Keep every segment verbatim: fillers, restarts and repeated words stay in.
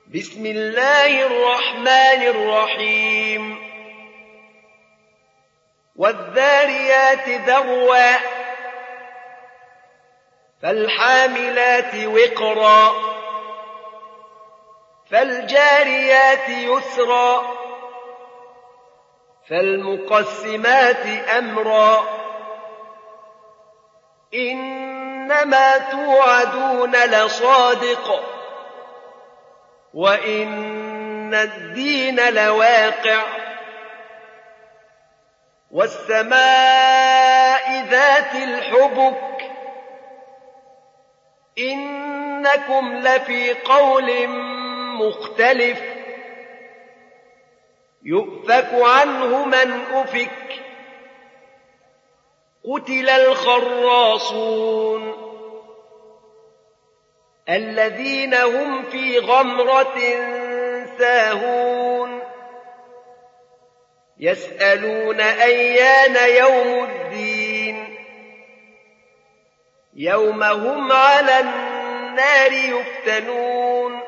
بسم الله الرحمن الرحيم والذاريات ذروا فالحاملات وقرا فالجاريات يسرا فالمقسمات أمرا إنما توعدون لصادق وإن الدين لواقع والسماء ذات الحبك إنكم لفي قول مختلف يؤفك عنه من أفك قتل الخراصون الذين هم في غمرة ساهون يسألون أيان يوم الدين يوم هم على النار يفتنون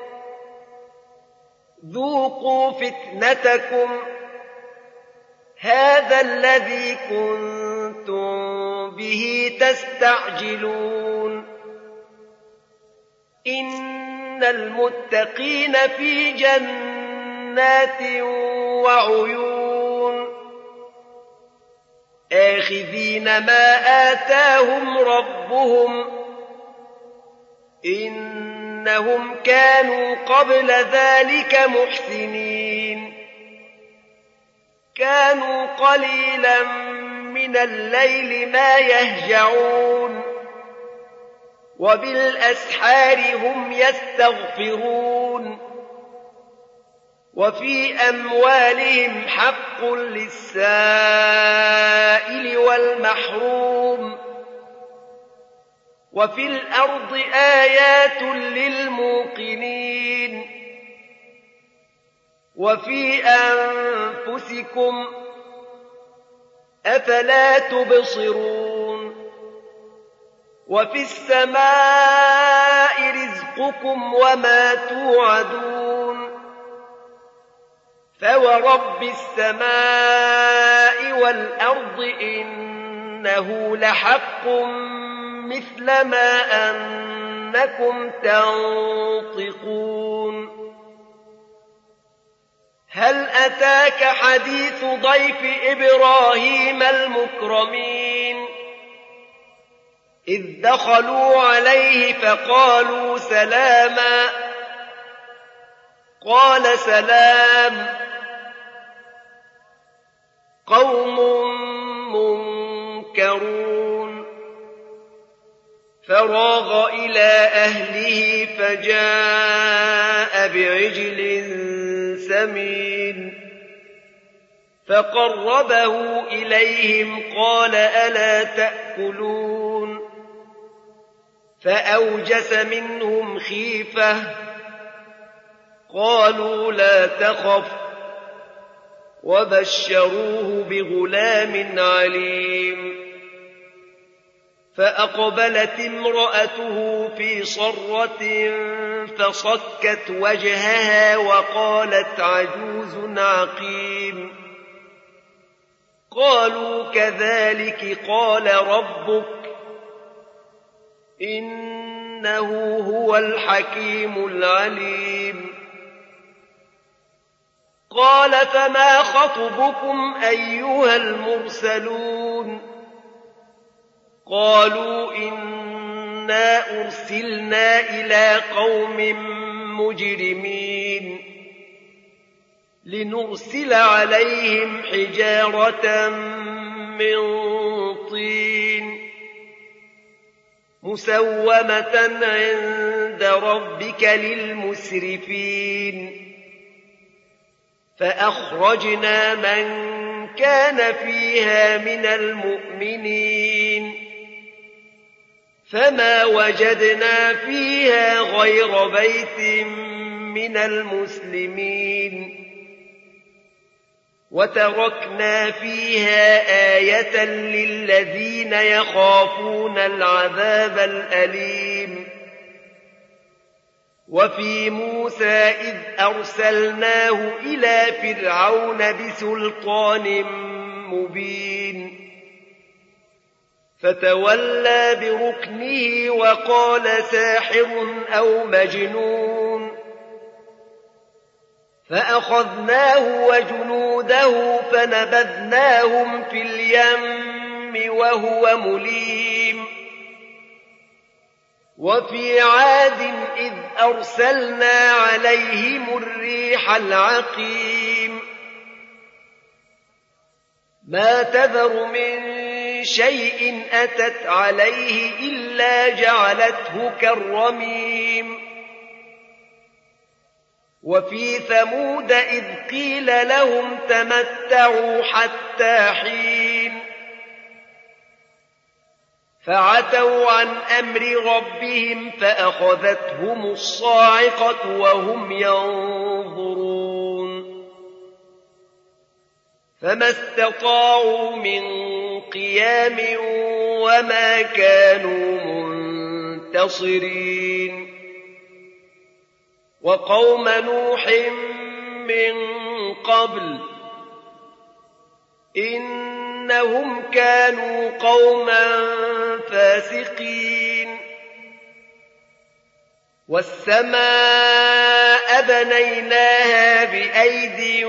ذوقوا فتنتكم هذا الذي كنتم به تستعجلون إن المتقين في جنات وعيون آخذين ما آتاهم ربهم إنهم كانوا قبل ذلك محسنين كانوا قليلا من الليل ما يهجعون وبالأسحار هم يستغفرون وفي أموالهم حق للسائل والمحروم وفي الأرض آيات للموقنين وفي أنفسكم أفلا تبصرون وفي السماء رزقكم وما توعدون فورب السماء والأرض إنه لحق مثل ما أنكم تنطقون هل أتاك حديث ضيف إبراهيم المكرمين إذ دخلوا عليه فقالوا سلاما قال سلام قوم منكرون فراغ إلى أهله فجاء بعجل سمين فقربه إليهم قال ألا تأكلون فأوجس منهم خيفة قالوا لا تخف وبشروه بغلام عليم فأقبلت امرأته في صرة فصكت وجهها وقالت عجوز عقيم قالوا كذلك قال ربك إنه هو الحكيم العليم قال فما خطبكم أيها المرسلون قالوا إنا أرسلنا إلى قوم مجرمين لنرسل عليهم حجارة من طين مسومة عند ربك للمسرفين فأخرجنا من كان فيها من المؤمنين فما وجدنا فيها غير بيت من المسلمين وتركنا فيها آية للذين يخافون العذاب الأليم وفي موسى إذ أرسلناه إلى فرعون بسلطان مبين فتولى بركنه وقال ساحر أو مجنون فأخذناه وجنوده فنبذناهم في اليم وهو مليم وفي عاد إذ أرسلنا عليهم الريح العقيم ما تذر من شيء أتت عليه إلا جعلته كالرميم وفي ثمود إذ قيل لهم تمتعوا حتى حين فعتوا عن أمر ربهم فأخذتهم الصاعقة وهم ينظرون فما استطاعوا من قيام وما كانوا منتصرين وقوم نوح من قبل إنهم كانوا قوما فاسقين والسماء بنيناها بأيد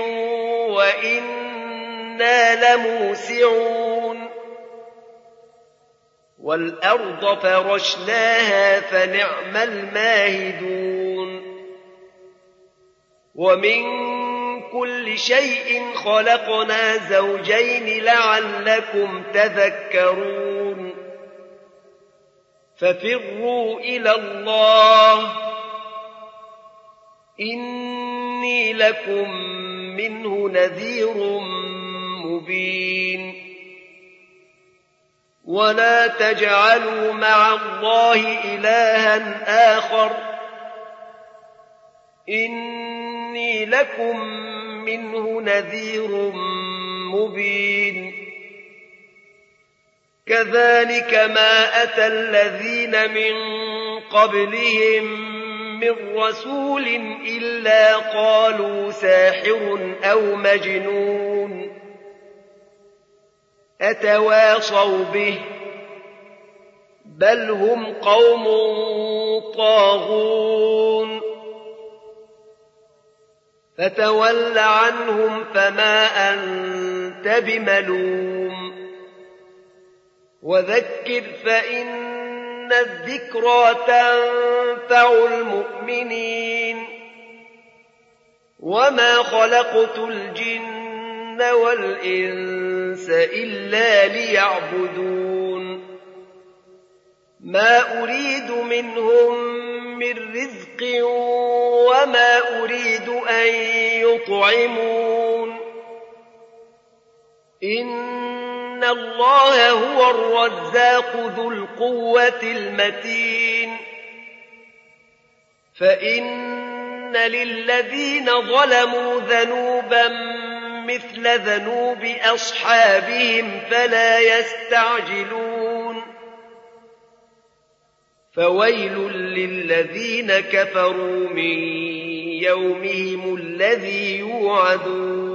وإنا لموسعون والأرض فرشناها فنعم الماهدون ومن كل شيء خلقنا زوجين لعلكم تذكرون ففروا إلى الله إني لكم منه نذير مبين ولا تجعلوا مع الله إلها آخر إني لكم منه نذير مبين كذلك ما أتى الذين من قبلهم من رسول إلا قالوا ساحر أو مجنون أتواصوا به بل هم قوم طاغون فتول عنهم فما أنت بملوم وذكر فإن الذكرى تنفع المؤمنين وما خلقت الجن والإنس إلا ليعبدون ما أريد منهم من رزق وما أريد أن يطعمون إن الله هو الرزاق ذو القوة المتين فإن للذين ظلموا ذنوبا مثل ذنوب أصحابهم فلا يستعجلون فويل للذين كفروا من يومهم الذي يوعدون